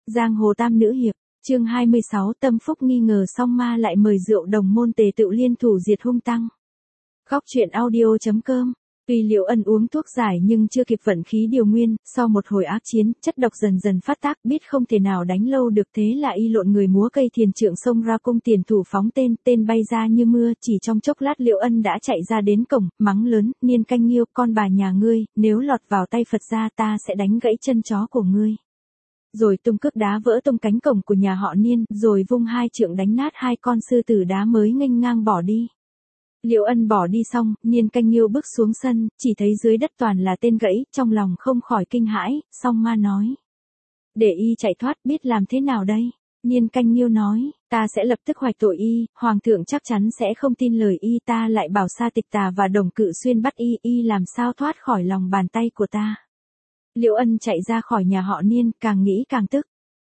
Giang hồ tam nữ hiệp, chương 26 Tâm Phúc nghi ngờ song ma lại mời rượu đồng môn tề tựu liên thủ diệt hung tăng. Góc truyện audio.com. Tuy Liễu Ân uống thuốc giải nhưng chưa kịp vận khí điều nguyên, sau một hồi ác chiến, chất độc dần dần phát tác, biết không thể nào đánh lâu được, thế là y lộn người múa cây thiền trượng xông ra cung tiền thủ phóng tên bay ra như mưa, chỉ trong chốc lát Liễu Ân đã chạy ra đến cổng, mắng lớn, Niên Canh Nghiêu, con bà nhà ngươi, nếu lọt vào tay Phật gia ta sẽ đánh gãy chân chó của ngươi. Rồi tung cước đá vỡ tung cánh cổng của nhà họ Niên, rồi vung hai trượng đánh nát hai con sư tử đá mới nghênh ngang bỏ đi. Liễu Ân bỏ đi xong, Niên Canh Nghiêu bước xuống sân, chỉ thấy dưới đất toàn là tên gãy, trong lòng không khỏi kinh hãi, song ma nói. Để y chạy thoát biết làm thế nào đây? Niên Canh Nghiêu nói, ta sẽ lập tức hoạch tội y, hoàng thượng chắc chắn sẽ không tin lời y, ta lại bảo Sa Tịch Tà và Đồng Cự Xuyên bắt y làm sao thoát khỏi lòng bàn tay của ta. Liễu Ân chạy ra khỏi nhà họ Niên, càng nghĩ càng tức.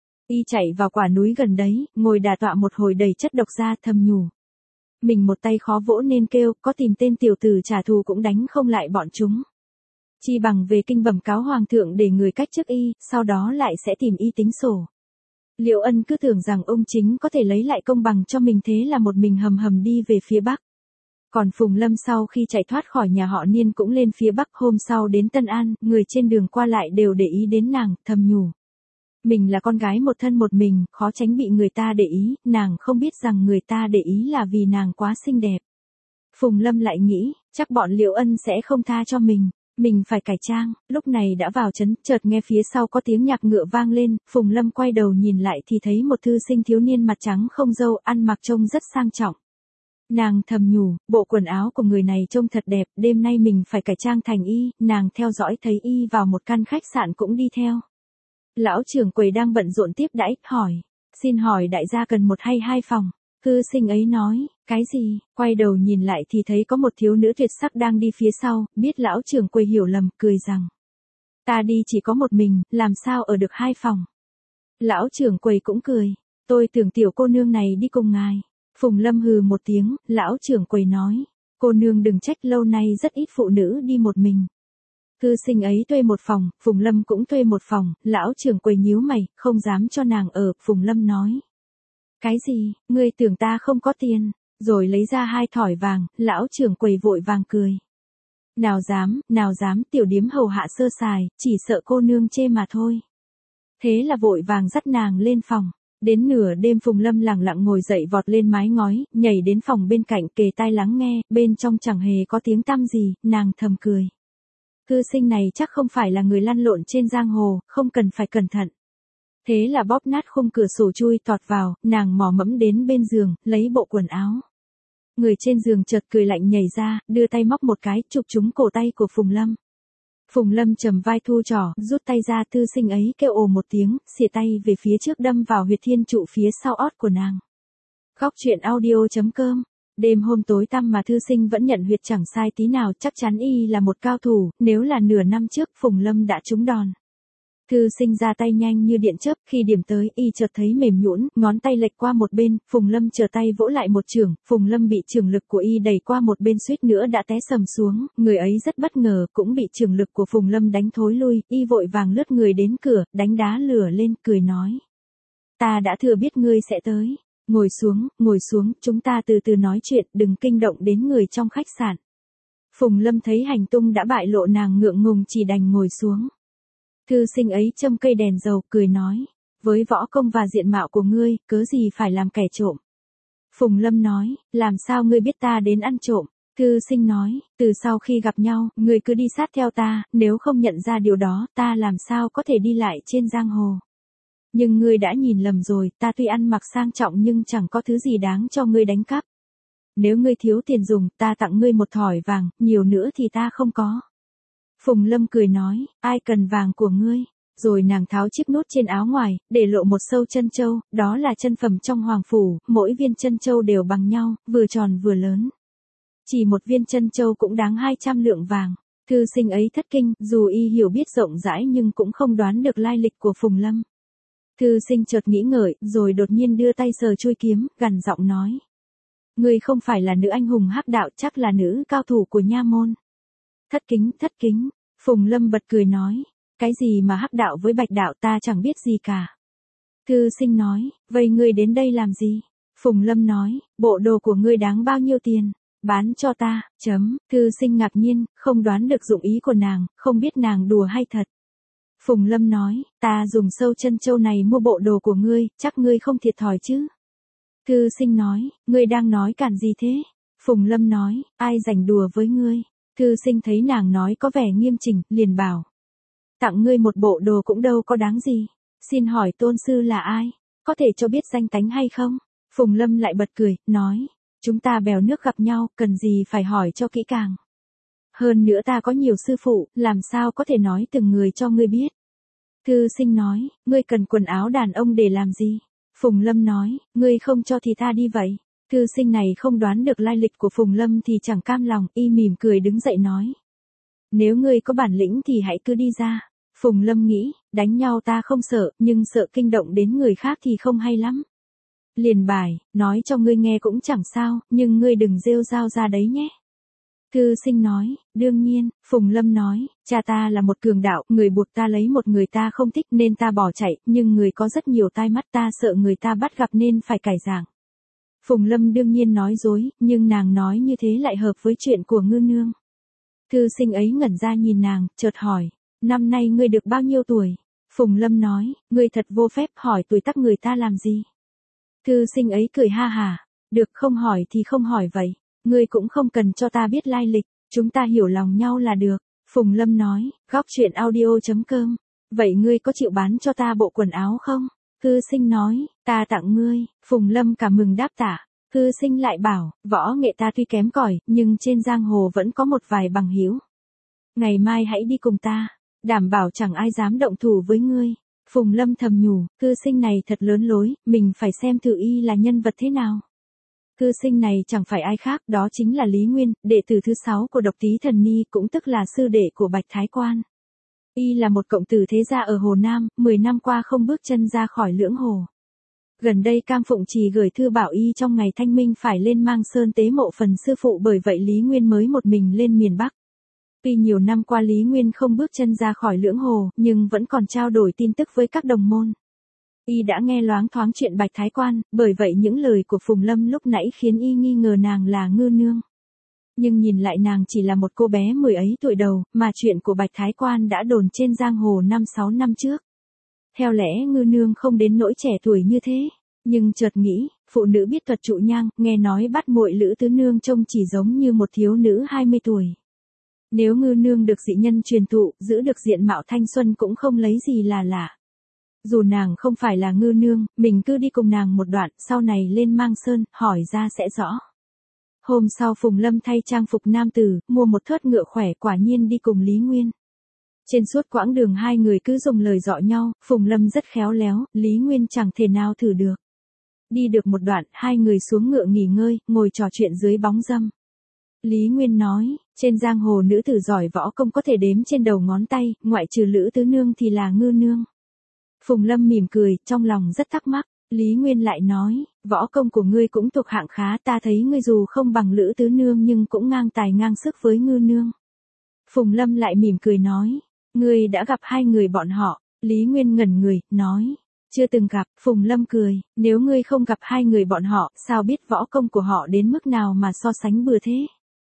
Y chạy vào quả núi gần đấy, ngồi đà tọa một hồi đầy chất độc ra, thầm nhủ. Mình một tay khó vỗ nên kêu, có tìm tên tiểu tử trả thù cũng đánh không lại bọn chúng. Chi bằng về kinh bẩm cáo hoàng thượng để người cách chức y, sau đó lại sẽ tìm y tính sổ. Liễu Ân cứ tưởng rằng ông chính có thể lấy lại công bằng cho mình, thế là một mình hầm đi về phía bắc. Còn Phùng Lâm sau khi chạy thoát khỏi nhà họ Niên cũng lên phía bắc, hôm sau đến Tân An, người trên đường qua lại đều để ý đến nàng, thầm nhủ. Mình là con gái một thân một mình, khó tránh bị người ta để ý, nàng không biết rằng người ta để ý là vì nàng quá xinh đẹp. Phùng Lâm lại nghĩ, chắc bọn Liễu Ân sẽ không tha cho mình phải cải trang, lúc này đã vào trấn, chợt nghe phía sau có tiếng nhạc ngựa vang lên, Phùng Lâm quay đầu nhìn lại thì thấy một thư sinh thiếu niên mặt trắng không râu, ăn mặc trông rất sang trọng. Nàng thầm nhủ, bộ quần áo của người này trông thật đẹp, đêm nay mình phải cải trang thành y, nàng theo dõi thấy y vào một căn khách sạn cũng đi theo. Lão trưởng quầy đang bận rộn tiếp đãi, hỏi, xin hỏi đại gia cần một hay hai phòng? Thư sinh ấy nói, cái gì? Quay đầu nhìn lại thì thấy có một thiếu nữ tuyệt sắc đang đi phía sau, biết lão trưởng quầy hiểu lầm, cười rằng, ta đi chỉ có một mình, làm sao ở được hai phòng? Lão trưởng quầy cũng cười, tôi tưởng tiểu cô nương này đi cùng ngài. Phùng Lâm hừ một tiếng, lão trưởng quầy nói, cô nương đừng trách, lâu nay rất ít phụ nữ đi một mình. Thư sinh ấy thuê một phòng, Phùng Lâm cũng thuê một phòng, lão trưởng quầy nhíu mày, không dám cho nàng ở, Phùng Lâm nói. Cái gì, ngươi tưởng ta không có tiền, rồi lấy ra hai thỏi vàng, lão trưởng quầy vội vàng cười. Nào dám, tiểu điếm hầu hạ sơ sài, chỉ sợ cô nương chê mà thôi. Thế là vội vàng dắt nàng lên phòng. Đến nửa đêm Phùng Lâm lẳng lặng ngồi dậy vọt lên mái ngói, nhảy đến phòng bên cạnh kề tai lắng nghe, bên trong chẳng hề có tiếng tăm gì, nàng thầm cười. Thư sinh này chắc không phải là người lăn lộn trên giang hồ, không cần phải cẩn thận. Thế là bóp nát khung cửa sổ chui tọt vào, nàng mò mẫm đến bên giường, lấy bộ quần áo. Người trên giường chợt cười lạnh nhảy ra, đưa tay móc một cái, chụp trúng cổ tay của Phùng Lâm. Phùng Lâm trầm vai thu trỏ, rút tay ra, thư sinh ấy kêu ồ một tiếng, xìa tay về phía trước đâm vào huyệt thiên trụ phía sau ót của nàng. Góc truyện audio.com. Đêm hôm tối tăm mà thư sinh vẫn nhận huyệt chẳng sai tí nào, chắc chắn y là một cao thủ, nếu là nửa năm trước Phùng Lâm đã trúng đòn. Thư sinh ra tay nhanh như điện chớp, khi điểm tới y chợt thấy mềm nhũn, ngón tay lệch qua một bên, Phùng Lâm trở tay vỗ lại một chưởng, Phùng Lâm bị chưởng lực của y đẩy qua một bên suýt nữa đã té sầm xuống, người ấy rất bất ngờ, cũng bị chưởng lực của Phùng Lâm đánh thối lui, y vội vàng lướt người đến cửa, đánh đá lửa lên, cười nói. Ta đã thừa biết ngươi sẽ tới, ngồi xuống, chúng ta từ từ nói chuyện, đừng kinh động đến người trong khách sạn. Phùng Lâm thấy hành tung đã bại lộ, nàng ngượng ngùng chỉ đành ngồi xuống. Thư sinh ấy châm cây đèn dầu, cười nói, với võ công và diện mạo của ngươi, cớ gì phải làm kẻ trộm. Phùng Lâm nói, làm sao ngươi biết ta đến ăn trộm. Thư sinh nói, từ sau khi gặp nhau, ngươi cứ đi sát theo ta, nếu không nhận ra điều đó, ta làm sao có thể đi lại trên giang hồ. Nhưng ngươi đã nhìn lầm rồi, ta tuy ăn mặc sang trọng nhưng chẳng có thứ gì đáng cho ngươi đánh cắp. Nếu ngươi thiếu tiền dùng, ta tặng ngươi một thỏi vàng, nhiều nữa thì ta không có. Phùng Lâm cười nói, ai cần vàng của ngươi, rồi nàng tháo chiếc nút trên áo ngoài, để lộ một sâu chân châu, đó là chân phẩm trong hoàng phủ, mỗi viên chân châu đều bằng nhau, vừa tròn vừa lớn. Chỉ một viên chân châu cũng đáng 200 lượng vàng. Thư sinh ấy thất kinh, dù y hiểu biết rộng rãi nhưng cũng không đoán được lai lịch của Phùng Lâm. Thư sinh chợt nghĩ ngợi, rồi đột nhiên đưa tay sờ chuôi kiếm, gằn giọng nói. Ngươi không phải là nữ anh hùng hắc đạo, chắc là nữ cao thủ của nha môn. Thất kính, Phùng Lâm bật cười nói, cái gì mà hắc đạo với bạch đạo, ta chẳng biết gì cả. Thư sinh nói, vậy ngươi đến đây làm gì? Phùng Lâm nói, bộ đồ của ngươi đáng bao nhiêu tiền? Bán cho ta, Thư sinh ngạc nhiên, không đoán được dụng ý của nàng, không biết nàng đùa hay thật. Phùng Lâm nói, ta dùng sâu chân châu này mua bộ đồ của ngươi, chắc ngươi không thiệt thòi chứ? Thư sinh nói, ngươi đang nói cản gì thế? Phùng Lâm nói, ai rảnh đùa với ngươi? Thư sinh thấy nàng nói có vẻ nghiêm chỉnh, liền bảo. Tặng ngươi một bộ đồ cũng đâu có đáng gì. Xin hỏi tôn sư là ai? Có thể cho biết danh tánh hay không? Phùng Lâm lại bật cười, nói. Chúng ta bèo nước gặp nhau, cần gì phải hỏi cho kỹ càng. Hơn nữa ta có nhiều sư phụ, làm sao có thể nói từng người cho ngươi biết. Thư sinh nói, ngươi cần quần áo đàn ông để làm gì? Phùng Lâm nói, ngươi không cho thì ta đi vậy. Thư sinh này không đoán được lai lịch của Phùng Lâm thì chẳng cam lòng, y mỉm cười đứng dậy nói. Nếu ngươi có bản lĩnh thì hãy cứ đi ra. Phùng Lâm nghĩ, đánh nhau ta không sợ, nhưng sợ kinh động đến người khác thì không hay lắm. Liền bài, nói cho ngươi nghe cũng chẳng sao, nhưng ngươi đừng rêu rao ra đấy nhé. Thư sinh nói, đương nhiên. Phùng Lâm nói, cha ta là một cường đạo, người buộc ta lấy một người ta không thích nên ta bỏ chạy, nhưng người có rất nhiều tai mắt, ta sợ người ta bắt gặp nên phải cải dạng. Phùng Lâm đương nhiên nói dối, nhưng nàng nói như thế lại hợp với chuyện của ngư nương. Thư sinh ấy ngẩn ra nhìn nàng, chợt hỏi, năm nay ngươi được bao nhiêu tuổi? Phùng Lâm nói, ngươi thật vô phép, hỏi tuổi tác người ta làm gì? Thư sinh ấy cười ha hả, được, không hỏi thì không hỏi vậy, ngươi cũng không cần cho ta biết lai lịch, chúng ta hiểu lòng nhau là được. Phùng Lâm nói, góc chuyện audio.com, vậy ngươi có chịu bán cho ta bộ quần áo không? Thư sinh nói, ta tặng ngươi. Phùng Lâm cảm mừng đáp tạ. Thư sinh lại bảo, võ nghệ ta tuy kém cỏi, nhưng trên giang hồ vẫn có một vài bằng hữu. Ngày mai hãy đi cùng ta, đảm bảo chẳng ai dám động thủ với ngươi. Phùng Lâm thầm nhủ, thư sinh này thật lớn lối, mình phải xem thử y là nhân vật thế nào. Thư sinh này chẳng phải ai khác, đó chính là Lý Nguyên, đệ tử thứ 6 của Độc Tý Thần Ni, cũng tức là sư đệ của Bạch Thái Quan. Y là một cộng tử thế gia ở Hồ Nam, 10 năm qua không bước chân ra khỏi Lưỡng Hồ. Gần đây Cam Phụng Trì gửi thư bảo y trong ngày thanh minh phải lên Mang Sơn tế mộ phần sư phụ, bởi vậy Lý Nguyên mới một mình lên miền Bắc. Tuy nhiều năm qua Lý Nguyên không bước chân ra khỏi Lưỡng Hồ, nhưng vẫn còn trao đổi tin tức với các đồng môn. Y đã nghe loáng thoáng chuyện Bạch Thái Quan, bởi vậy những lời của Phùng Lâm lúc nãy khiến y nghi ngờ nàng là ngư nương. Nhưng nhìn lại nàng chỉ là một cô bé 10 ấy tuổi đầu, mà chuyện của Bạch Thái Quan đã đồn trên giang hồ 5-6 năm trước. Theo lẽ ngư nương không đến nỗi trẻ tuổi như thế, nhưng chợt nghĩ, phụ nữ biết thuật trụ nhang, nghe nói bắt muội Lữ Tứ Nương trông chỉ giống như một thiếu nữ 20 tuổi. Nếu ngư nương được dị nhân truyền thụ, giữ được diện mạo thanh xuân cũng không lấy gì là lạ. Dù nàng không phải là ngư nương, mình cứ đi cùng nàng một đoạn, sau này lên Mang Sơn, hỏi ra sẽ rõ. Hôm sau Phùng Lâm thay trang phục nam tử, mua một thớt ngựa khỏe, quả nhiên đi cùng Lý Nguyên. Trên suốt quãng đường hai người cứ dùng lời dọ nhau, Phùng Lâm rất khéo léo, Lý Nguyên chẳng thể nào thử được. Đi được một đoạn, hai người xuống ngựa nghỉ ngơi, ngồi trò chuyện dưới bóng râm. Lý Nguyên nói, trên giang hồ nữ tử giỏi võ công có thể đếm trên đầu ngón tay, ngoại trừ Lữ Tứ Nương thì là ngư nương. Phùng Lâm mỉm cười, trong lòng rất thắc mắc. Lý Nguyên lại nói, võ công của ngươi cũng thuộc hạng khá, ta thấy ngươi dù không bằng Lữ Tứ Nương nhưng cũng ngang tài ngang sức với ngư nương. Phùng Lâm lại mỉm cười nói, ngươi đã gặp hai người bọn họ. Lý Nguyên ngẩn người, nói, chưa từng gặp. Phùng Lâm cười, nếu ngươi không gặp hai người bọn họ, sao biết võ công của họ đến mức nào mà so sánh bừa thế?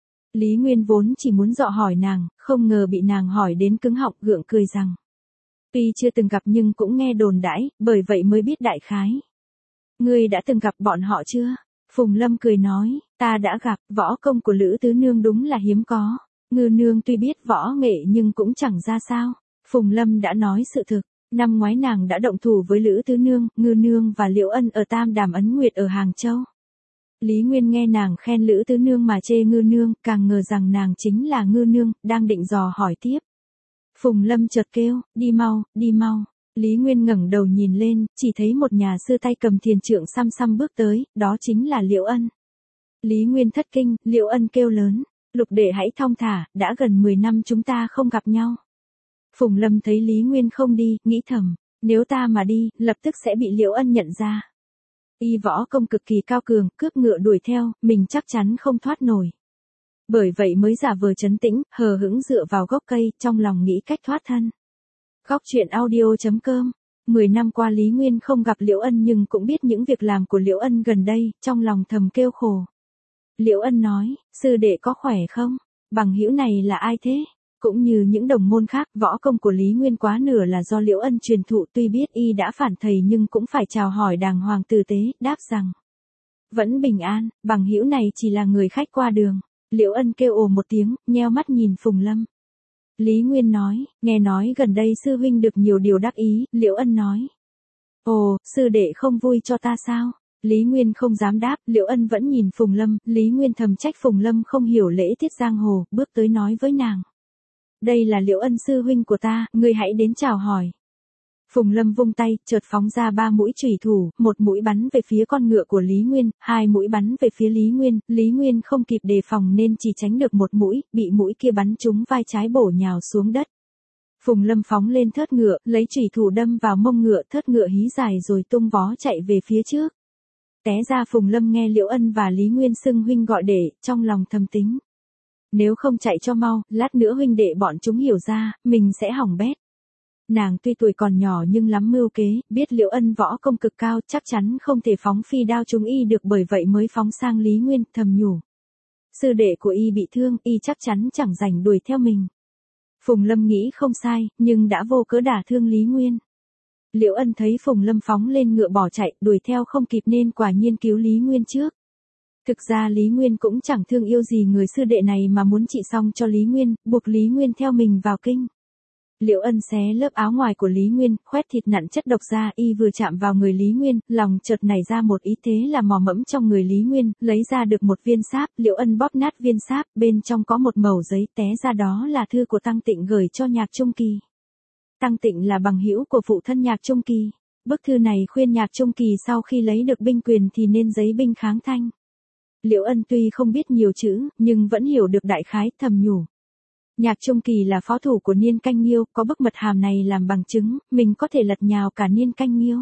Lý Nguyên vốn chỉ muốn dọ hỏi nàng, không ngờ bị nàng hỏi đến cứng họng, gượng cười rằng, tuy chưa từng gặp nhưng cũng nghe đồn đãi, bởi vậy mới biết đại khái. Ngươi đã từng gặp bọn họ chưa? Phùng Lâm cười nói, ta đã gặp. Võ công của Lữ Tứ Nương đúng là hiếm có. Ngư nương tuy biết võ nghệ nhưng cũng chẳng ra sao. Phùng Lâm đã nói sự thực. Năm ngoái nàng đã động thủ với Lữ Tứ Nương, Ngư nương và Liễu Ân ở Tam Đàm Ấn Nguyệt ở Hàng Châu. Lý Nguyên nghe nàng khen Lữ Tứ Nương mà chê ngư nương, càng ngờ rằng nàng chính là ngư nương, đang định dò hỏi tiếp. Phùng Lâm chợt kêu, đi mau, đi mau. Lý Nguyên ngẩng đầu nhìn lên, chỉ thấy một nhà sư tay cầm thiền trượng xăm xăm bước tới, đó chính là Liễu Ân. Lý Nguyên thất kinh, Liễu Ân kêu lớn, Lục đệ hãy thong thả, đã gần 10 năm chúng ta không gặp nhau. Phùng Lâm thấy Lý Nguyên không đi, nghĩ thầm, nếu ta mà đi, lập tức sẽ bị Liễu Ân nhận ra. Y võ công cực kỳ cao cường, cướp ngựa đuổi theo, mình chắc chắn không thoát nổi. Bởi vậy mới giả vờ trấn tĩnh, hờ hững dựa vào gốc cây, trong lòng nghĩ cách thoát thân. Góc chuyện audio.com 10 năm qua Lý Nguyên không gặp Liễu Ân nhưng cũng biết những việc làm của Liễu Ân gần đây, trong lòng thầm kêu khổ. Liễu Ân nói, sư đệ có khỏe không? Bằng hữu này là ai thế? Cũng như những đồng môn khác, võ công của Lý Nguyên quá nửa là do Liễu Ân truyền thụ, tuy biết y đã phản thầy nhưng cũng phải chào hỏi đàng hoàng tử tế, đáp rằng vẫn bình an, bằng hữu này chỉ là người khách qua đường. Liễu Ân kêu ồ một tiếng, nheo mắt nhìn Phùng Lâm. Lý Nguyên nói, nghe nói gần đây sư huynh được nhiều điều đắc ý. Liễu Ân nói, ồ, sư đệ không vui cho ta sao? Lý Nguyên không dám đáp. Liễu Ân vẫn nhìn Phùng Lâm. Lý Nguyên thầm trách Phùng Lâm không hiểu lễ tiết giang hồ, bước tới nói với nàng, đây là Liễu Ân sư huynh của ta, ngươi hãy đến chào hỏi. Phùng Lâm vung tay, chợt phóng ra 3 mũi chủy thủ, một mũi bắn về phía con ngựa của Lý Nguyên, 2 mũi bắn về phía Lý Nguyên. Lý Nguyên không kịp đề phòng nên chỉ tránh được một mũi, bị mũi kia bắn trúng vai trái bổ nhào xuống đất. Phùng Lâm phóng lên thớt ngựa, lấy chủy thủ đâm vào mông ngựa, thớt ngựa hí dài rồi tung vó chạy về phía trước. Té ra Phùng Lâm nghe Liễu Ân và Lý Nguyên xưng huynh gọi đệ, trong lòng thầm tính, nếu không chạy cho mau, lát nữa huynh đệ bọn chúng hiểu ra, mình sẽ hỏng bét. Nàng tuy tuổi còn nhỏ nhưng lắm mưu kế, biết Liễu Ân võ công cực cao, chắc chắn không thể phóng phi đao trúng y được, bởi vậy mới phóng sang Lý Nguyên, thầm nhủ, sư đệ của y bị thương, y chắc chắn chẳng rảnh đuổi theo mình. Phùng Lâm nghĩ không sai, nhưng đã vô cớ đả thương Lý Nguyên. Liễu Ân thấy Phùng Lâm phóng lên ngựa bỏ chạy, đuổi theo không kịp nên quả nhiên cứu Lý Nguyên trước. Thực ra Lý Nguyên cũng chẳng thương yêu gì người sư đệ này mà muốn trị xong cho Lý Nguyên, buộc Lý Nguyên theo mình vào kinh. Liễu Ân xé lớp áo ngoài của Lý Nguyên, khoét thịt nặn chất độc ra, y vừa chạm vào người Lý Nguyên, lòng chợt nảy ra một ý, thế là mò mẫm trong người Lý Nguyên, lấy ra được một viên sáp. Liễu Ân bóp nát viên sáp, bên trong có một mẩu giấy, té ra đó là thư của Tăng Tịnh gửi cho Nhạc Trung Kỳ. Tăng Tịnh là bằng hữu của phụ thân Nhạc Trung Kỳ. Bức thư này khuyên Nhạc Trung Kỳ sau khi lấy được binh quyền thì nên giấy binh kháng Thanh. Liễu Ân tuy không biết nhiều chữ, nhưng vẫn hiểu được đại khái, thầm nhủ, Nhạc Trung Kỳ là phó thủ của Niên Canh Nghiêu, có bức mật hàm này làm bằng chứng, mình có thể lật nhào cả Niên Canh Nghiêu.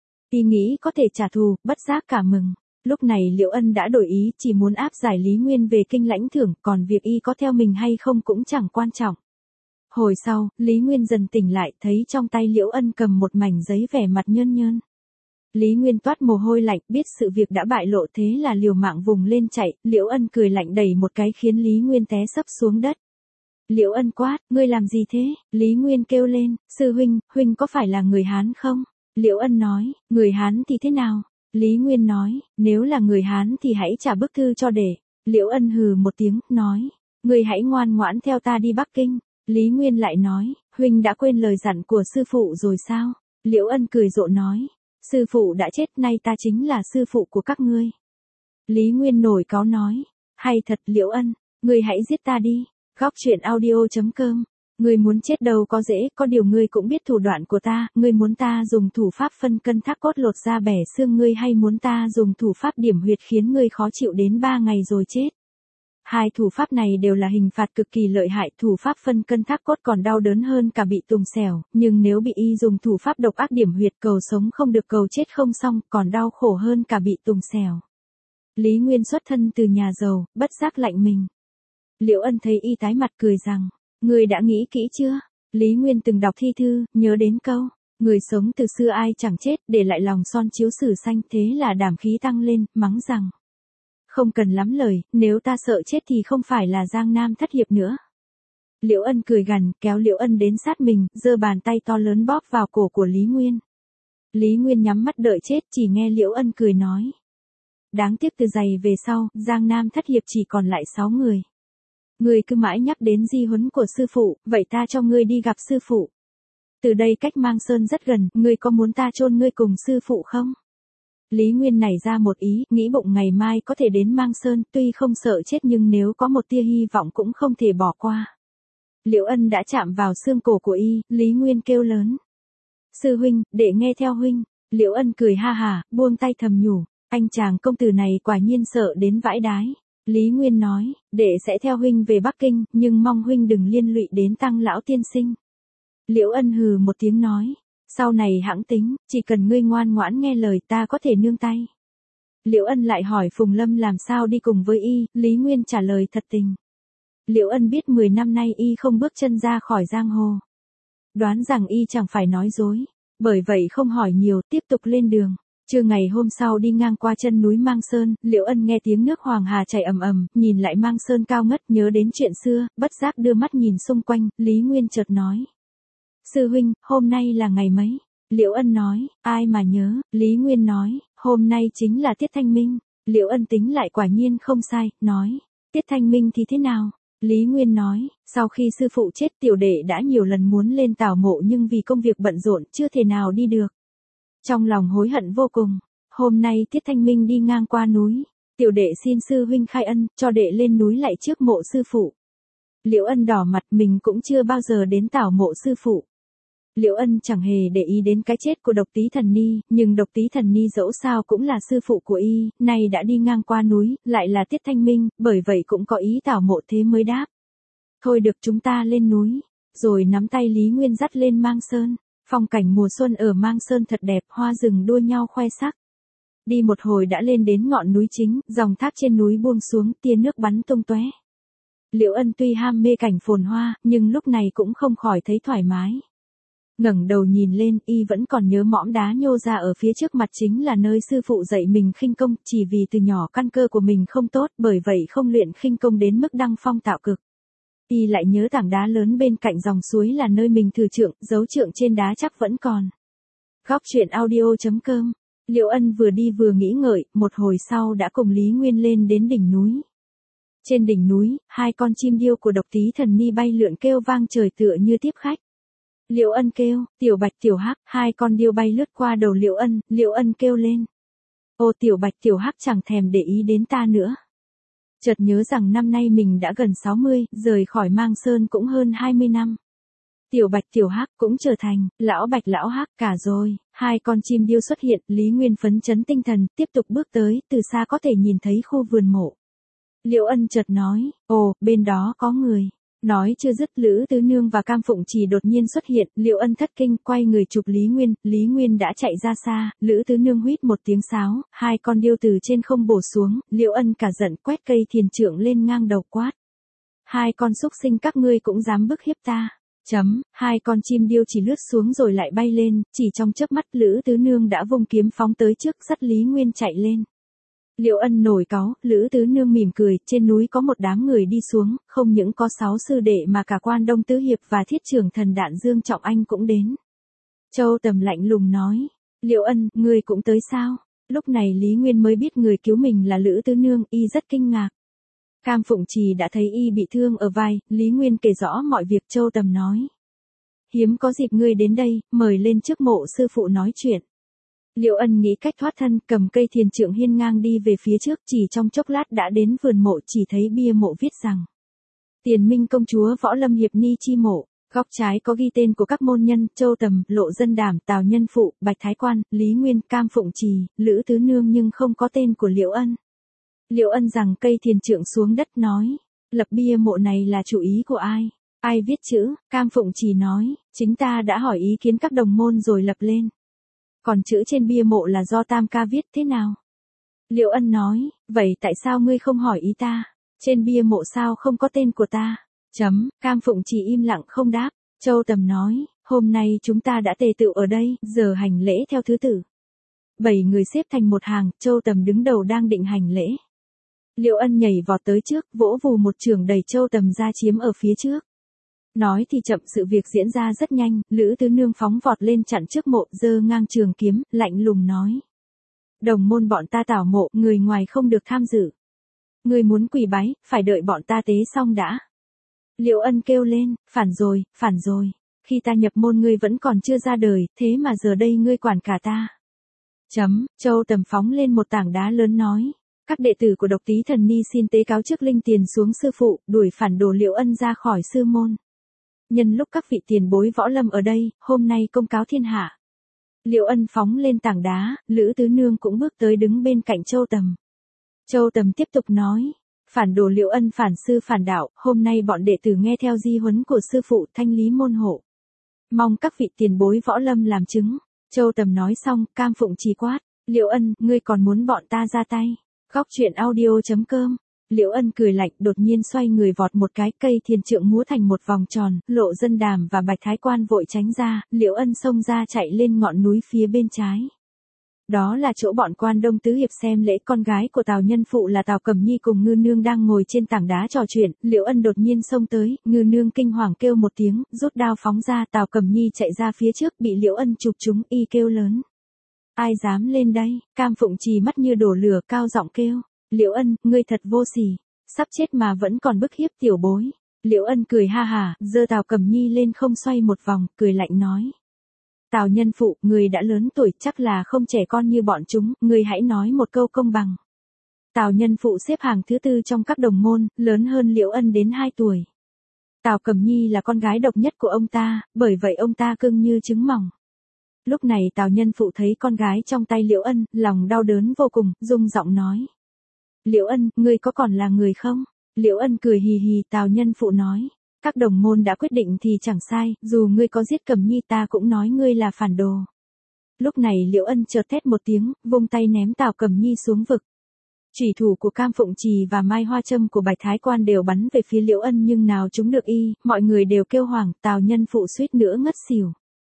Y nghĩ có thể trả thù, bất giác cảm mừng. Lúc này Liễu Ân đã đổi ý, chỉ muốn áp giải Lý Nguyên về kinh lãnh thưởng, còn việc y có theo mình hay không cũng chẳng quan trọng. Hồi sau, Lý Nguyên dần tỉnh lại, thấy trong tay Liễu Ân cầm một mảnh giấy, vẻ mặt nhơn nhơn. Lý Nguyên toát mồ hôi lạnh, biết sự việc đã bại lộ, thế là liều mạng vùng lên chạy. Liễu Ân cười lạnh đẩy một cái khiến Lý Nguyên té sấp xuống đất. Liễu Ân quát, ngươi làm gì thế? Lý Nguyên kêu lên, sư huynh, huynh có phải là người Hán không? Liễu Ân nói, người Hán thì thế nào? Lý Nguyên nói, nếu là người Hán thì hãy trả bức thư cho đệ. Liễu Ân hừ một tiếng, nói, ngươi hãy ngoan ngoãn theo ta đi Bắc Kinh. Lý Nguyên lại nói, huynh đã quên lời dặn của sư phụ rồi sao? Liễu Ân cười rộ nói, sư phụ đã chết, nay ta chính là sư phụ của các ngươi. Lý Nguyên nổi cáu nói, hay thật Liễu Ân, ngươi hãy giết ta đi. Góc truyện audio.com. Ngươi muốn chết đâu có dễ, có điều ngươi cũng biết thủ đoạn của ta, ngươi muốn ta dùng thủ pháp phân cân thác cốt lột da bẻ xương ngươi, hay muốn ta dùng thủ pháp điểm huyệt khiến ngươi khó chịu đến 3 ngày rồi chết. Hai thủ pháp này đều là hình phạt cực kỳ lợi hại, thủ pháp phân cân thác cốt còn đau đớn hơn cả bị tùng xẻo, nhưng nếu bị y dùng thủ pháp độc ác điểm huyệt, cầu sống không được cầu chết không xong, còn đau khổ hơn cả bị tùng xẻo. Lý Nguyên xuất thân từ nhà giàu, bất giác lạnh mình. Liễu Ân thấy y tái mặt cười rằng, ngươi đã nghĩ kỹ chưa? Lý Nguyên từng đọc thi thư, nhớ đến câu, người sống từ xưa ai chẳng chết, để lại lòng son chiếu sử xanh, thế là đảm khí tăng lên, mắng rằng, không cần lắm lời, nếu ta sợ chết thì không phải là Giang Nam Thất Hiệp nữa. Liễu Ân cười gằn, kéo Liễu Ân đến sát mình, giơ bàn tay to lớn bóp vào cổ của Lý Nguyên. Lý Nguyên nhắm mắt đợi chết, chỉ nghe Liễu Ân cười nói, đáng tiếc từ giày về sau, Giang Nam Thất Hiệp chỉ còn lại 6 người. Ngươi cứ mãi nhắc đến di huấn của sư phụ, vậy ta cho ngươi đi gặp sư phụ. Từ đây cách Mang Sơn rất gần, ngươi có muốn ta chôn ngươi cùng sư phụ không? Lý Nguyên nảy ra một ý, nghĩ bụng ngày mai có thể đến Mang Sơn, tuy không sợ chết nhưng nếu có một tia hy vọng cũng không thể bỏ qua. Liễu Ân đã chạm vào xương cổ của y, Lý Nguyên kêu lớn, sư huynh, để nghe theo huynh. Liễu Ân cười ha hả, buông tay thầm nhủ, anh chàng công tử này quả nhiên sợ đến vãi đái. Lý Nguyên nói, đệ sẽ theo huynh về Bắc Kinh, nhưng mong huynh đừng liên lụy đến Tăng lão tiên sinh. Liễu Ân hừ một tiếng nói, sau này hẵng tính, chỉ cần ngươi ngoan ngoãn nghe lời ta có thể nương tay. Liễu Ân lại hỏi Phùng Lâm làm sao đi cùng với y, Lý Nguyên trả lời thật tình. Liễu Ân biết 10 năm nay y không bước chân ra khỏi giang hồ. Đoán rằng y chẳng phải nói dối. Bởi vậy không hỏi nhiều, tiếp tục lên đường. Trưa ngày hôm sau đi ngang qua chân núi Mang Sơn, Liễu Ân nghe tiếng nước Hoàng Hà chảy ầm ầm, nhìn lại Mang Sơn cao ngất, nhớ đến chuyện xưa, bất giác đưa mắt nhìn xung quanh, Lý Nguyên chợt nói. Sư huynh, hôm nay là ngày mấy? Liễu Ân nói, ai mà nhớ, Lý Nguyên nói, hôm nay chính là tiết thanh minh. Liễu Ân tính lại quả nhiên không sai, nói, tiết thanh minh thì thế nào? Lý Nguyên nói, sau khi sư phụ chết tiểu đệ đã nhiều lần muốn lên tảo mộ nhưng vì công việc bận rộn chưa thể nào đi được. Trong lòng hối hận vô cùng, hôm nay tiết thanh minh đi ngang qua núi, tiểu đệ xin sư huynh khai ân, cho đệ lên núi lại trước mộ sư phụ. Liễu Ân đỏ mặt, mình cũng chưa bao giờ đến tảo mộ sư phụ. Liễu Ân chẳng hề để ý đến cái chết của Độc Tý Thần Ni, nhưng Độc Tý Thần Ni dẫu sao cũng là sư phụ của y, nay đã đi ngang qua núi, lại là tiết thanh minh, bởi vậy cũng có ý tảo mộ thế mới đáp. Thôi được, chúng ta lên núi, rồi nắm tay Lý Nguyên dắt lên Mang Sơn. Phong cảnh mùa xuân ở Mang Sơn thật đẹp, hoa rừng đua nhau khoe sắc. Đi một hồi đã lên đến ngọn núi chính, dòng thác trên núi buông xuống, tia nước bắn tung tóe. Liễu Ân tuy ham mê cảnh phồn hoa, nhưng lúc này cũng không khỏi thấy thoải mái. Ngẩng đầu nhìn lên, y vẫn còn nhớ mõm đá nhô ra ở phía trước mặt chính là nơi sư phụ dạy mình khinh công, chỉ vì từ nhỏ căn cơ của mình không tốt, bởi vậy không luyện khinh công đến mức đăng phong tạo cực. Y lại nhớ tảng đá lớn bên cạnh dòng suối là nơi mình thử trượng, dấu trượng trên đá chắc vẫn còn. Góc truyện audio.com. Liễu Ân vừa đi vừa nghĩ ngợi, một hồi sau đã cùng Lý Nguyên lên đến đỉnh núi. Trên đỉnh núi, hai con chim điêu của Độc Tý Thần Ni bay lượn kêu vang trời tựa như tiếp khách. Liễu Ân kêu, tiểu bạch tiểu hắc, hai con điêu bay lướt qua đầu Liễu Ân kêu lên. Ô tiểu bạch tiểu hắc chẳng thèm để ý đến ta nữa. Chợt nhớ rằng năm nay mình đã gần 60, rời khỏi Mang Sơn cũng hơn 20 năm. Tiểu bạch tiểu hắc cũng trở thành, lão bạch lão hắc cả rồi. Hai con chim điêu xuất hiện, Lý Nguyên phấn chấn tinh thần, tiếp tục bước tới, từ xa có thể nhìn thấy khu vườn mộ. Liễu Ân chợt nói, ồ, bên đó có người. Nói chưa dứt, Lữ Tứ Nương và Cam Phụng Trì đột nhiên xuất hiện, Liễu Ân thất kinh, quay người chụp Lý Nguyên đã chạy ra xa, Lữ Tứ Nương huýt một tiếng sáo, hai con điêu từ trên không bổ xuống, Liễu Ân cả giận quét cây thiền trượng lên ngang đầu quát. Hai con xúc sinh các ngươi cũng dám bức hiếp ta. Hai con chim điêu chỉ lướt xuống rồi lại bay lên, chỉ trong chớp mắt Lữ Tứ Nương đã vung kiếm phóng tới trước, dắt Lý Nguyên chạy lên. Liễu Ân nổi cáu, Lữ Tứ Nương mỉm cười, trên núi có một đám người đi xuống, không những có 6 sư đệ mà cả Quan Đông Tứ Hiệp và Thiết Trưởng Thần Đạn Dương Trọng Anh cũng đến. Châu Tầm lạnh lùng nói, Liễu Ân, ngươi cũng tới sao? Lúc này Lý Nguyên mới biết người cứu mình là Lữ Tứ Nương, y rất kinh ngạc. Cam Phụng Trì đã thấy y bị thương ở vai, Lý Nguyên kể rõ mọi việc. Châu Tầm nói. Hiếm có dịp ngươi đến đây, mời lên trước mộ sư phụ nói chuyện. Liễu Ân nghĩ cách thoát thân, cầm cây thiền trượng hiên ngang đi về phía trước, chỉ trong chốc lát đã đến vườn mộ, chỉ thấy bia mộ viết rằng. Tiền Minh công chúa Võ Lâm Hiệp Ni chi mộ, góc trái có ghi tên của các môn nhân, Châu Tầm, Lộ Dân Đảm, Tào Nhân Phụ, Bạch Thái Quan, Lý Nguyên, Cam Phụng Trì, Lữ Tứ Nương nhưng không có tên của Liễu Ân. Liễu Ân giằng cây thiền trượng xuống đất nói, lập bia mộ này là chủ ý của ai? Ai viết chữ? Cam Phụng Trì nói, chính ta đã hỏi ý kiến các đồng môn rồi lập lên. Còn chữ trên bia mộ là do Tam ca viết thế nào? Liễu Ân nói, vậy tại sao ngươi không hỏi ý ta? Trên bia mộ sao không có tên của ta? Cam Phụng Trì im lặng không đáp. Châu Tầm nói, hôm nay chúng ta đã tề tựu ở đây, giờ hành lễ theo thứ tự. 7 người xếp thành một hàng, Châu Tầm đứng đầu đang định hành lễ. Liễu Ân nhảy vọt tới trước, vỗ vù một chưởng đẩy Châu Tầm ra chiếm ở phía trước. Nói thì chậm, sự việc diễn ra rất nhanh, Lữ Tứ Nương phóng vọt lên chặn trước mộ, giơ ngang trường kiếm, lạnh lùng nói. Đồng môn bọn ta tảo mộ, người ngoài không được tham dự. Người muốn quỳ bái, phải đợi bọn ta tế xong đã. Liễu Ân kêu lên, phản rồi, khi ta nhập môn ngươi vẫn còn chưa ra đời, thế mà giờ đây ngươi quản cả ta. Châu Tầm phóng lên một tảng đá lớn nói. Các đệ tử của Độc Tý Thần Ni xin tế cáo trước linh tiền xuống sư phụ, đuổi phản đồ Liễu Ân ra khỏi sư môn. Nhân lúc các vị tiền bối võ lâm ở đây, hôm nay công cáo thiên hạ. Liễu Ân phóng lên tảng đá, Lữ Tứ Nương cũng bước tới đứng bên cạnh Châu Tầm. Châu Tầm tiếp tục nói, phản đồ Liễu Ân phản sư phản đạo, hôm nay bọn đệ tử nghe theo di huấn của sư phụ thanh lý môn hộ. Mong các vị tiền bối võ lâm làm chứng. Châu Tầm nói xong, Cam Phụng Trì quát, Liễu Ân, ngươi còn muốn bọn ta ra tay. Góc truyện audio.com Liễu Ân cười lạnh, đột nhiên xoay người vọt một cái, cây thiền trượng múa thành một vòng tròn, Lộ Dân Đàm và Bạch Thái Quan vội tránh ra, Liễu Ân xông ra chạy lên ngọn núi phía bên trái. Đó là chỗ bọn quan Đông Tứ Hiệp xem lễ, con gái của Tào Nhân Phụ là Tào Cẩm Nhi cùng Ngư Nương đang ngồi trên tảng đá trò chuyện, Liễu Ân đột nhiên xông tới, Ngư Nương kinh hoàng kêu một tiếng, rút đao phóng ra, Tào Cẩm Nhi chạy ra phía trước, bị Liễu Ân chụp trúng, y kêu lớn. Ai dám lên đây? Cam Phụng Trì mắt như đổ lửa, cao giọng kêu. Liễu Ân, ngươi thật vô sỉ, sắp chết mà vẫn còn bức hiếp tiểu bối. Liễu Ân cười ha hả, giơ Tào Cẩm Nhi lên không xoay một vòng, cười lạnh nói. Tào Nhân Phụ, người đã lớn tuổi, chắc là không trẻ con như bọn chúng, người hãy nói một câu công bằng. Tào Nhân Phụ xếp hàng thứ 4 trong các đồng môn, lớn hơn Liễu Ân đến 2 tuổi. Tào Cẩm Nhi là con gái độc nhất của ông ta, bởi vậy ông ta cưng như trứng mỏng. Lúc này Tào Nhân Phụ thấy con gái trong tay Liễu Ân, lòng đau đớn vô cùng, rung giọng nói. Liễu Ân, ngươi có còn là người không? Liễu Ân cười hì hì, Tào Nhân Phụ nói. Các đồng môn đã quyết định thì chẳng sai, dù ngươi có giết Cẩm Nhi ta cũng nói ngươi là phản đồ. Lúc này Liễu Ân chợt thét một tiếng, vung tay ném Tào Cẩm Nhi xuống vực. Chủy thủ của Cam Phụng Trì và Mai Hoa Châm của Bạch Thái Quan đều bắn về phía Liễu Ân nhưng nào chúng được y, mọi người đều kêu hoảng, Tào Nhân Phụ suýt nữa ngất xỉu.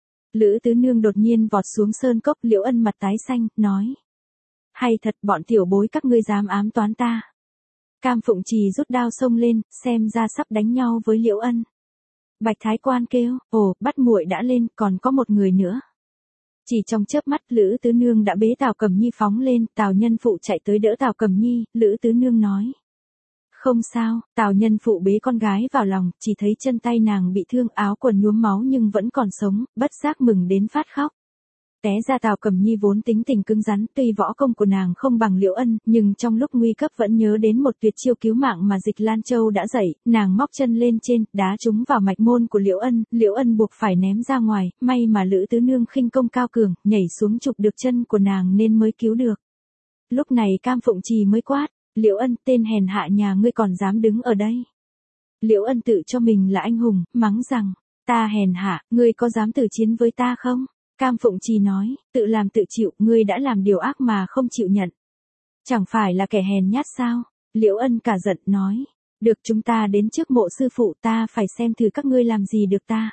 Lữ Tứ Nương đột nhiên vọt xuống sơn cốc, Liễu Ân mặt tái xanh, nói. Hay thật, bọn tiểu bối các ngươi dám ám toán ta. Cam Phụng Trì rút đao xông lên, xem ra sắp đánh nhau với Liễu Ân. Bạch Thái Quan kêu, ồ, bắt muội đã lên, còn có một người nữa. Chỉ trong chớp mắt, Lữ Tứ Nương đã bế Tào Cẩm Nhi phóng lên, Tào Nhân Phụ chạy tới đỡ Tào Cẩm Nhi, Lữ Tứ Nương nói. Không sao, Tào Nhân Phụ bế con gái vào lòng, chỉ thấy chân tay nàng bị thương, áo quần nhuốm máu nhưng vẫn còn sống, bất giác mừng đến phát khóc. Té ra Tào Cẩm Nhi vốn tính tình cứng rắn, tuy võ công của nàng không bằng Liễu Ân, nhưng trong lúc nguy cấp vẫn nhớ đến một tuyệt chiêu cứu mạng mà Dịch Lan Châu đã dạy, nàng móc chân lên trên, đá trúng vào mạch môn của Liễu Ân buộc phải ném ra ngoài, may mà Lữ Tứ Nương khinh công cao cường, nhảy xuống chụp được chân của nàng nên mới cứu được. Lúc này Cam Phụng Trì mới quát, Liễu Ân, tên hèn hạ nhà ngươi còn dám đứng ở đây. Liễu Ân tự cho mình là anh hùng, mắng rằng, ta hèn hạ, ngươi có dám tử chiến với ta không? Cam Phụng Trì nói, tự làm tự chịu, ngươi đã làm điều ác mà không chịu nhận. Chẳng phải là kẻ hèn nhát sao? Liễu Ân cả giận nói, được chúng ta đến trước mộ sư phụ ta phải xem thử các ngươi làm gì được ta.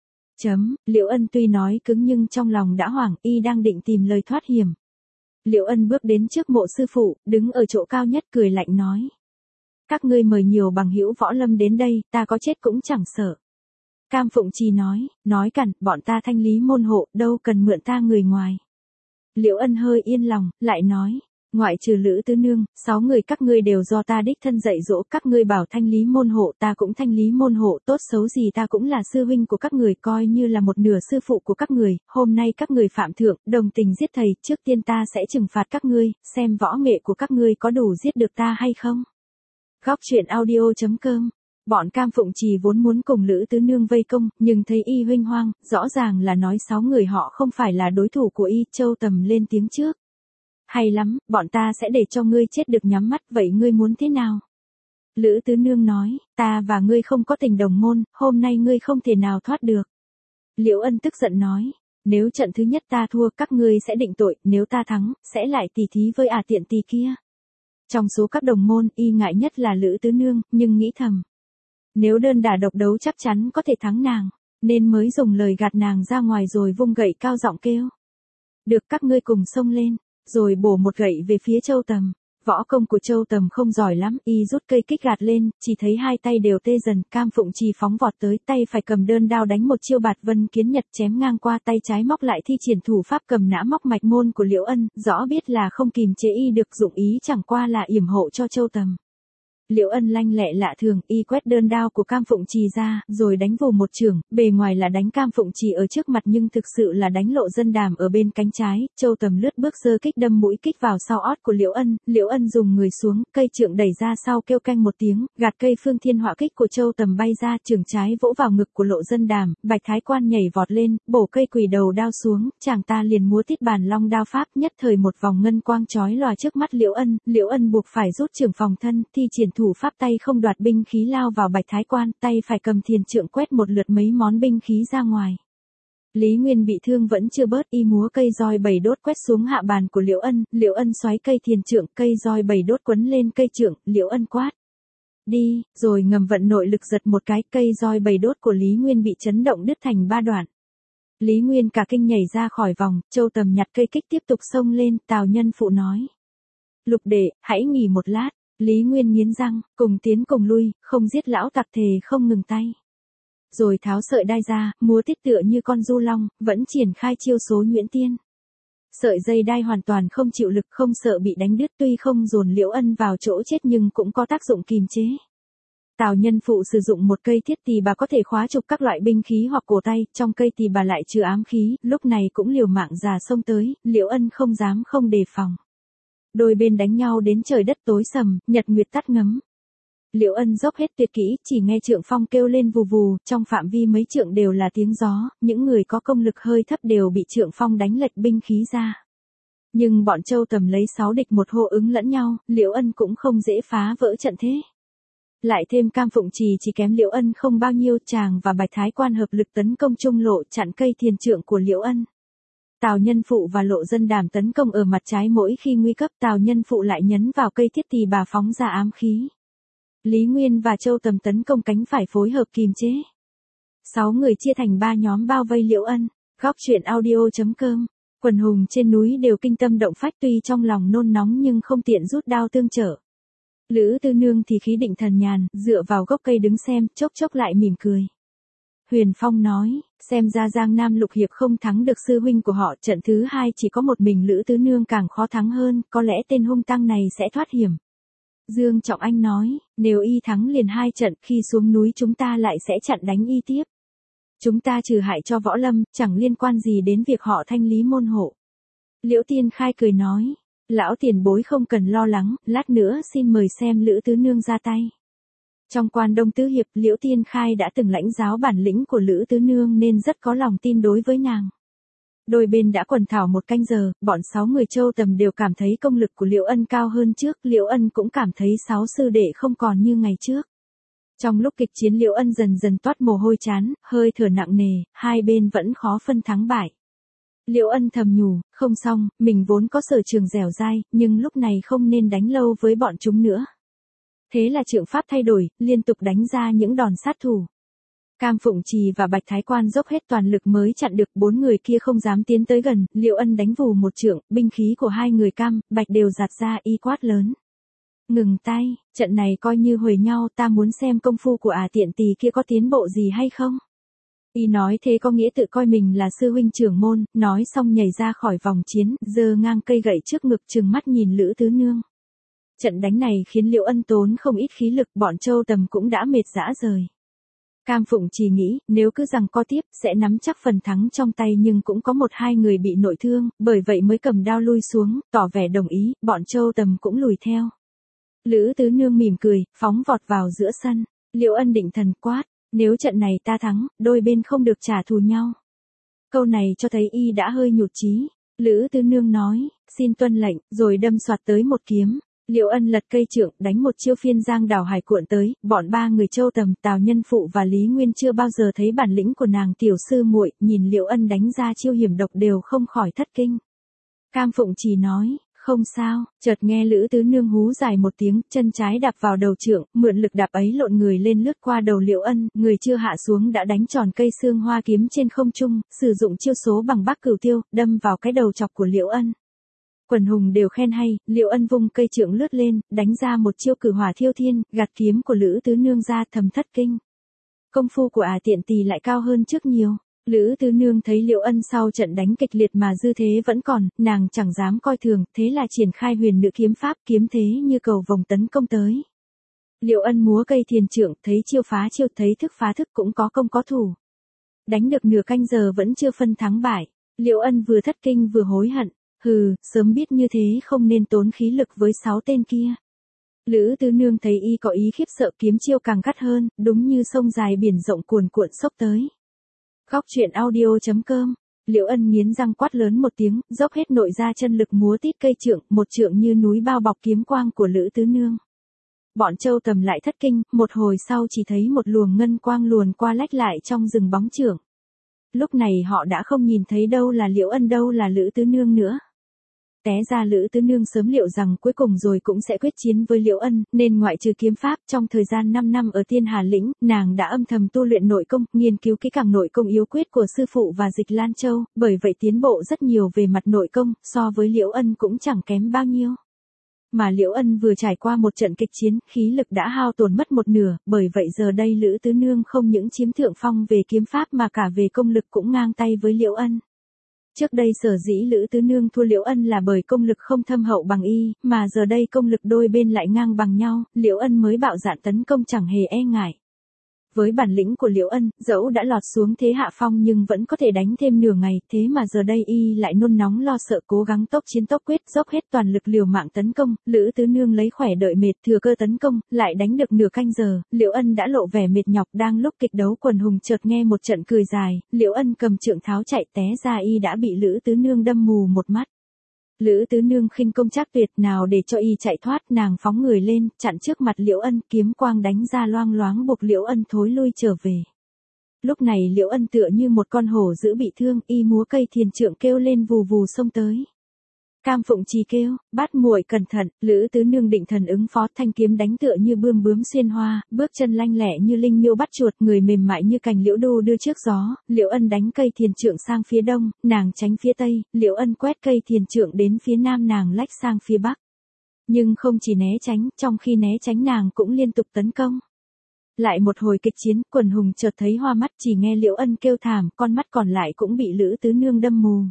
Liễu Ân tuy nói cứng nhưng trong lòng đã hoảng, y đang định tìm lời thoát hiểm. Liễu Ân bước đến trước mộ sư phụ, đứng ở chỗ cao nhất cười lạnh nói. Các ngươi mời nhiều bằng hữu võ lâm đến đây, ta có chết cũng chẳng sợ. Cam Phụng Trì nói cằn, bọn ta thanh lý môn hộ, đâu cần mượn ta người ngoài. Liễu Ân hơi yên lòng, lại nói, ngoại trừ Lữ Tứ Nương, 6 người các ngươi đều do ta đích thân dạy dỗ, các ngươi bảo thanh lý môn hộ, ta cũng thanh lý môn hộ, tốt xấu gì ta cũng là sư huynh của các người, coi như là một nửa sư phụ của các người, hôm nay các người phạm thượng, đồng tình giết thầy, trước tiên ta sẽ trừng phạt các ngươi, xem võ nghệ của các ngươi có đủ giết được ta hay không. Góc truyện audio.com. Bọn Cam Phụng Trì vốn muốn cùng Lữ Tứ Nương vây công, nhưng thấy y huênh hoang, rõ ràng là nói 6 người họ không phải là đối thủ của y, Châu Tầm lên tiếng trước. Hay lắm, bọn ta sẽ để cho ngươi chết được nhắm mắt, vậy ngươi muốn thế nào? Lữ Tứ Nương nói, ta và ngươi không có tình đồng môn, hôm nay ngươi không thể nào thoát được. Liễu Ân tức giận nói, nếu trận thứ nhất ta thua, các ngươi sẽ định tội, nếu ta thắng, sẽ lại tỉ thí với tiện tỳ kia. Trong số các đồng môn, y ngại nhất là Lữ Tứ Nương, nhưng nghĩ thầm. Nếu đơn đả độc đấu chắc chắn có thể thắng nàng, nên mới dùng lời gạt nàng ra ngoài rồi vung gậy cao giọng kêu. Được, các ngươi cùng xông lên, rồi bổ một gậy về phía Châu Tầm. Võ công của Châu Tầm không giỏi lắm, y rút cây kích gạt lên, chỉ thấy hai tay đều tê dần, Cam Phụng Trì phóng vọt tới, tay phải cầm đơn đao đánh một chiêu Bạt Vân Kiến Nhật chém ngang qua, tay trái móc lại thi triển thủ pháp cầm nã móc mạch môn của Liễu Ân, rõ biết là không kìm chế y được, dụng ý chẳng qua là yểm hộ cho Châu Tầm. Liễu Ân lanh lẹ lạ thường, y quét đơn đao của Cam Phụng Trì ra, rồi đánh vù một chưởng, bề ngoài là đánh Cam Phụng Trì ở trước mặt nhưng thực sự là đánh Lộ Dân Đàm ở bên cánh trái, Châu Tầm lướt bước giơ kích đâm mũi kích vào sau ót của Liễu Ân dùng người xuống, cây trượng đẩy ra sau kêu canh một tiếng, gạt cây Phương Thiên Họa kích của Châu Tầm bay ra, chưởng trái vỗ vào ngực của Lộ Dân Đàm, Bạch Thái Quan nhảy vọt lên, bổ cây quỷ đầu đao xuống, chàng ta liền múa tiết bàn long đao pháp, nhất thời một vòng ngân quang chói lòa trước mắt Liễu Ân buộc phải rút chưởng phòng thân, thi triển thủ pháp tay không đoạt binh khí lao vào Bạch Thái Quan, tay phải cầm thiền trượng quét một lượt mấy món binh khí ra ngoài. Lý Nguyên bị thương vẫn chưa bớt, y múa cây roi 7 đốt quét xuống hạ bàn của Liễu Ân xoáy cây thiền trượng, cây roi 7 đốt quấn lên cây trượng, Liễu Ân quát. Đi, rồi ngầm vận nội lực giật một cái, cây roi 7 đốt của Lý Nguyên bị chấn động đứt thành 3 đoạn. Lý Nguyên cả kinh nhảy ra khỏi vòng, Châu Tầm nhặt cây kích tiếp tục xông lên, Tào Nhân Phụ nói. Lục đệ, hãy nghỉ một lát, Lý Nguyên nghiến răng, cùng tiến cùng lui, không giết lão tặc thề không ngừng tay. Rồi tháo sợi đai ra, múa tiết tựa như con du long, vẫn triển khai chiêu số nhuyễn tiên. Sợi dây đai hoàn toàn không chịu lực, không sợ bị đánh đứt, tuy không dồn Liễu Ân vào chỗ chết nhưng cũng có tác dụng kìm chế. Tào Nhân Phụ sử dụng một cây thiết tỳ bà có thể khóa trục các loại binh khí hoặc cổ tay, trong cây tỳ bà lại chứa ám khí, lúc này cũng liều mạng già xông tới, Liễu Ân không dám không đề phòng. Đôi bên đánh nhau đến trời đất tối sầm, nhật nguyệt tắt ngấm. Liễu Ân dốc hết tuyệt kỹ, chỉ nghe trượng phong kêu lên vù vù, trong phạm vi mấy trượng đều là tiếng gió, những người có công lực hơi thấp đều bị trượng phong đánh lệch binh khí ra. Nhưng bọn Châu Tầm lấy 6 địch 1 hô ứng lẫn nhau, Liễu Ân cũng không dễ phá vỡ trận thế. Lại thêm Cam Phụng Trì chỉ kém Liễu Ân không bao nhiêu, chàng và Bạch Thái Quan hợp lực tấn công trung lộ chặn cây thiền trượng của Liễu Ân. Tào Nhân Phụ và Lộ Dân Đàm tấn công ở mặt trái, mỗi khi nguy cấp Tào Nhân Phụ lại nhấn vào cây thiết tỳ bà phóng ra ám khí. Lý Nguyên và Châu Tầm tấn công cánh phải phối hợp kìm chế. 6 người chia thành 3 nhóm bao vây Liễu Ân. Góc truyện audio.com. Quần hùng trên núi đều kinh tâm động phách, tuy trong lòng nôn nóng nhưng không tiện rút đao tương trợ. Lữ Tư Nương thì khí định thần nhàn, dựa vào gốc cây đứng xem, chốc chốc lại mỉm cười. Huyền Phong nói, xem ra Giang Nam Lục Hiệp không thắng được sư huynh của họ, trận thứ 2 chỉ có một mình Lữ Tư Nương càng khó thắng hơn, có lẽ tên hung tăng này sẽ thoát hiểm. Dương Trọng Anh nói, nếu y thắng liền 2 trận, khi xuống núi chúng ta lại sẽ chặn đánh y tiếp. Chúng ta trừ hại cho võ lâm, chẳng liên quan gì đến việc họ thanh lý môn hộ. Liễu Tiên Khai cười nói, lão tiền bối không cần lo lắng, lát nữa xin mời xem Lữ Tứ Nương ra tay. Trong Quan Đông Tứ Hiệp, Liễu Tiên Khai đã từng lãnh giáo bản lĩnh của Lữ Tứ Nương nên rất có lòng tin đối với nàng. Đôi bên đã quần thảo 1 canh giờ, bọn 6 người Châu Tầm đều cảm thấy công lực của Liễu Ân cao hơn trước, Liễu Ân cũng cảm thấy 6 sư đệ không còn như ngày trước. Trong lúc kịch chiến Liễu Ân dần dần toát mồ hôi chán, hơi thở nặng nề, hai bên vẫn khó phân thắng bại. Liễu Ân thầm nhủ, không xong, mình vốn có sở trường dẻo dai, nhưng lúc này không nên đánh lâu với bọn chúng nữa. Thế là trượng pháp thay đổi, liên tục đánh ra những đòn sát thủ. Cam Phụng Trì và Bạch Thái Quan dốc hết toàn lực mới chặn được, 4 người kia không dám tiến tới gần, Liễu Ân đánh vù một trượng, binh khí của hai người Cam, Bạch đều giạt ra, y quát lớn. Ngừng tay, trận này coi như huề nhau, ta muốn xem công phu của tiện tỳ kia có tiến bộ gì hay không. Y nói thế có nghĩa tự coi mình là sư huynh trưởng môn, nói xong nhảy ra khỏi vòng chiến, giơ ngang cây gậy trước ngực trừng mắt nhìn Lữ Tứ Nương. Trận đánh này khiến Liễu Ân tốn không ít khí lực, bọn Châu Tầm cũng đã mệt rã rời. Cam Phụng chỉ nghĩ, nếu cứ giằng co tiếp, sẽ nắm chắc phần thắng trong tay, nhưng cũng có 1-2 người bị nội thương, bởi vậy mới cầm đao lui xuống, tỏ vẻ đồng ý, bọn Châu Tầm cũng lùi theo. Lữ Tứ Nương mỉm cười, phóng vọt vào giữa sân. Liễu Ân định thần quát, nếu trận này ta thắng, đôi bên không được trả thù nhau. Câu này cho thấy y đã hơi nhụt chí. Lữ Tứ Nương nói, xin tuân lệnh, rồi đâm xoạt tới một kiếm. Liễu Ân lật cây trượng, đánh một chiêu phiên giang đảo hải cuộn tới, bọn 3 người Châu Tầm, Tào Nhân Phụ và Lý Nguyên chưa bao giờ thấy bản lĩnh của nàng tiểu sư muội, nhìn Liễu Ân đánh ra chiêu hiểm độc đều không khỏi thất kinh. Cam Phụng chỉ nói, không sao, chợt nghe Lữ Tứ Nương hú dài một tiếng, chân trái đạp vào đầu trượng, mượn lực đạp ấy lộn người lên lướt qua đầu Liễu Ân, người chưa hạ xuống đã đánh tròn cây xương hoa kiếm trên không trung, sử dụng chiêu số bằng Bắc Cửu Tiêu, đâm vào cái đầu chọc của Liễu Ân. Quần hùng đều khen hay, Liễu Ân vung cây trượng lướt lên, đánh ra một chiêu cử hỏa thiêu thiên, gạt kiếm của Lữ Tứ Nương ra, thầm thất kinh. Công phu của tiện tỳ lại cao hơn trước nhiều. Lữ Tứ Nương thấy Liễu Ân sau trận đánh kịch liệt mà dư thế vẫn còn, nàng chẳng dám coi thường, thế là triển khai huyền nữ kiếm pháp, kiếm thế như cầu vồng tấn công tới. Liễu Ân múa cây thiền trượng, thấy chiêu phá chiêu, thấy thức phá thức, cũng có công có thủ. Đánh được nửa canh giờ vẫn chưa phân thắng bại. Liễu Ân vừa thất kinh vừa hối hận. Hừ, sớm biết như thế không nên tốn khí lực với 6 tên kia. Lữ Tứ Nương thấy y có ý khiếp sợ, kiếm chiêu càng gắt hơn, đúng như sông dài biển rộng cuồn cuộn xốc tới. Góc truyện audio.com. Liễu Ân nghiến răng quát lớn một tiếng, dốc hết nội ra chân lực múa tít cây trượng, một trượng như núi bao bọc kiếm quang của Lữ Tứ Nương. Bọn Châu Tầm lại thất kinh, một hồi sau chỉ thấy một luồng ngân quang luồn qua lách lại trong rừng bóng trượng. Lúc này họ đã không nhìn thấy đâu là Liễu Ân đâu là Lữ Tứ Nương nữa. Té ra Lữ Tứ Nương sớm liệu rằng cuối cùng rồi cũng sẽ quyết chiến với Liễu Ân, nên ngoại trừ kiếm pháp trong thời gian 5 năm ở Tiên Hà Lĩnh, nàng đã âm thầm tu luyện nội công, nghiên cứu kỹ càng nội công yếu quyết của sư phụ và Dịch Lan Châu, bởi vậy tiến bộ rất nhiều về mặt nội công, so với Liễu Ân cũng chẳng kém bao nhiêu. Mà Liễu Ân vừa trải qua một trận kịch chiến, khí lực đã hao tổn mất một nửa, bởi vậy giờ đây Lữ Tứ Nương không những chiếm thượng phong về kiếm pháp mà cả về công lực cũng ngang tay với Liễu Ân. Trước đây sở dĩ Lữ Tứ Nương thua Liễu Ân là bởi công lực không thâm hậu bằng y, mà giờ đây công lực đôi bên lại ngang bằng nhau, Liễu Ân mới bạo dạn tấn công chẳng hề e ngại. Với bản lĩnh của Liễu Ân, dẫu đã lọt xuống thế hạ phong nhưng vẫn có thể đánh thêm nửa ngày, thế mà giờ đây y lại nôn nóng lo sợ cố gắng tốc chiến tốc quyết, dốc hết toàn lực liều mạng tấn công, Lữ Tứ Nương lấy khỏe đợi mệt, thừa cơ tấn công, lại đánh được nửa canh giờ, Liễu Ân đã lộ vẻ mệt nhọc. Đang lúc kịch đấu quần hùng chợt nghe một trận cười dài, Liễu Ân cầm trượng tháo chạy, té ra y đã bị Lữ Tứ Nương đâm mù một mắt. Lữ Tứ Nương khinh công trác tuyệt, nào để cho y chạy thoát, nàng phóng người lên, chặn trước mặt Liễu Ân, kiếm quang đánh ra loang loáng buộc Liễu Ân thối lui trở về. Lúc này Liễu Ân tựa như một con hổ dữ bị thương, y múa cây thiền trượng kêu lên vù vù xông tới. Cam Phụng Trì kêu, Bát muội cẩn thận, Lữ Tứ Nương định thần ứng phó, thanh kiếm đánh tựa như bươm bướm xuyên hoa, bước chân lanh lẹ như linh miêu bắt chuột, người mềm mại như cành liễu đu đưa trước gió. Liễu Ân đánh cây thiền trượng sang phía đông, nàng tránh phía tây, Liễu Ân quét cây thiền trượng đến phía nam, nàng lách sang phía bắc. Nhưng không chỉ né tránh, trong khi né tránh nàng cũng liên tục tấn công. Lại một hồi kịch chiến, quần hùng chợt thấy hoa mắt, chỉ nghe Liễu Ân kêu thảm, con mắt còn lại cũng bị Lữ Tứ Nương đâm mù.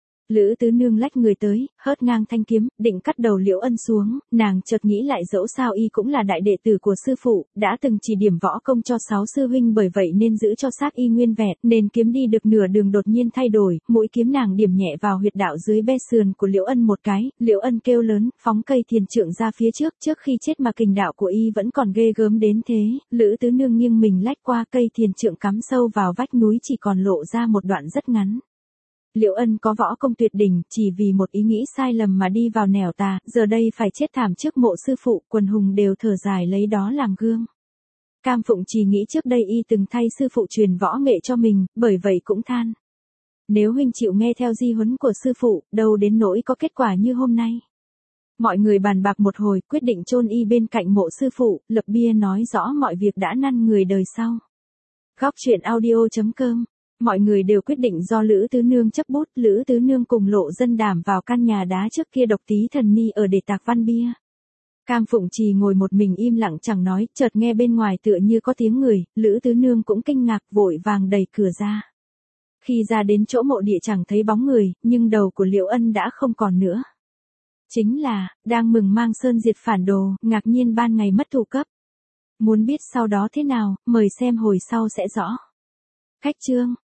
Lữ Tứ Nương lách người tới, hớt ngang thanh kiếm, định cắt đầu Liễu Ân xuống, nàng chợt nghĩ lại dẫu sao y cũng là đại đệ tử của sư phụ, đã từng chỉ điểm võ công cho 6 sư huynh, bởi vậy nên giữ cho xác y nguyên vẹn, nên kiếm đi được nửa đường đột nhiên thay đổi, mũi kiếm nàng điểm nhẹ vào huyệt đạo dưới be sườn của Liễu Ân một cái, Liễu Ân kêu lớn, phóng cây thiền trượng ra phía trước khi chết mà kình đạo của y vẫn còn ghê gớm đến thế. Lữ Tứ Nương nghiêng mình lách qua, cây thiền trượng cắm sâu vào vách núi, chỉ còn lộ ra một đoạn rất ngắn. Liễu Ân có võ công tuyệt đỉnh, chỉ vì một ý nghĩ sai lầm mà đi vào nẻo tà, giờ đây phải chết thảm trước mộ sư phụ, quần hùng đều thở dài lấy đó làm gương. Cam Phụng Trì nghĩ trước đây y từng thay sư phụ truyền võ nghệ cho mình, bởi vậy cũng than. Nếu huynh chịu nghe theo di huấn của sư phụ, đâu đến nỗi có kết quả như hôm nay. Mọi người bàn bạc một hồi, quyết định chôn y bên cạnh mộ sư phụ, lập bia nói rõ mọi việc đã năn người đời sau. Góc truyện audio.com. Mọi người đều quyết định do Lữ Tứ Nương chấp bút, Lữ Tứ Nương cùng Lộ Dân Đảm vào căn nhà đá trước kia độc tí thần ni ở để tạc văn bia. Cam Phụng Trì ngồi một mình im lặng chẳng nói, chợt nghe bên ngoài tựa như có tiếng người, Lữ Tứ Nương cũng kinh ngạc vội vàng đẩy cửa ra. Khi ra đến chỗ mộ địa chẳng thấy bóng người, nhưng đầu của Liễu Ân đã không còn nữa. Chính là, đang mừng mang sơn diệt phản đồ, ngạc nhiên ban ngày mất thủ cấp. Muốn biết sau đó thế nào, mời xem hồi sau sẽ rõ. Khách chương.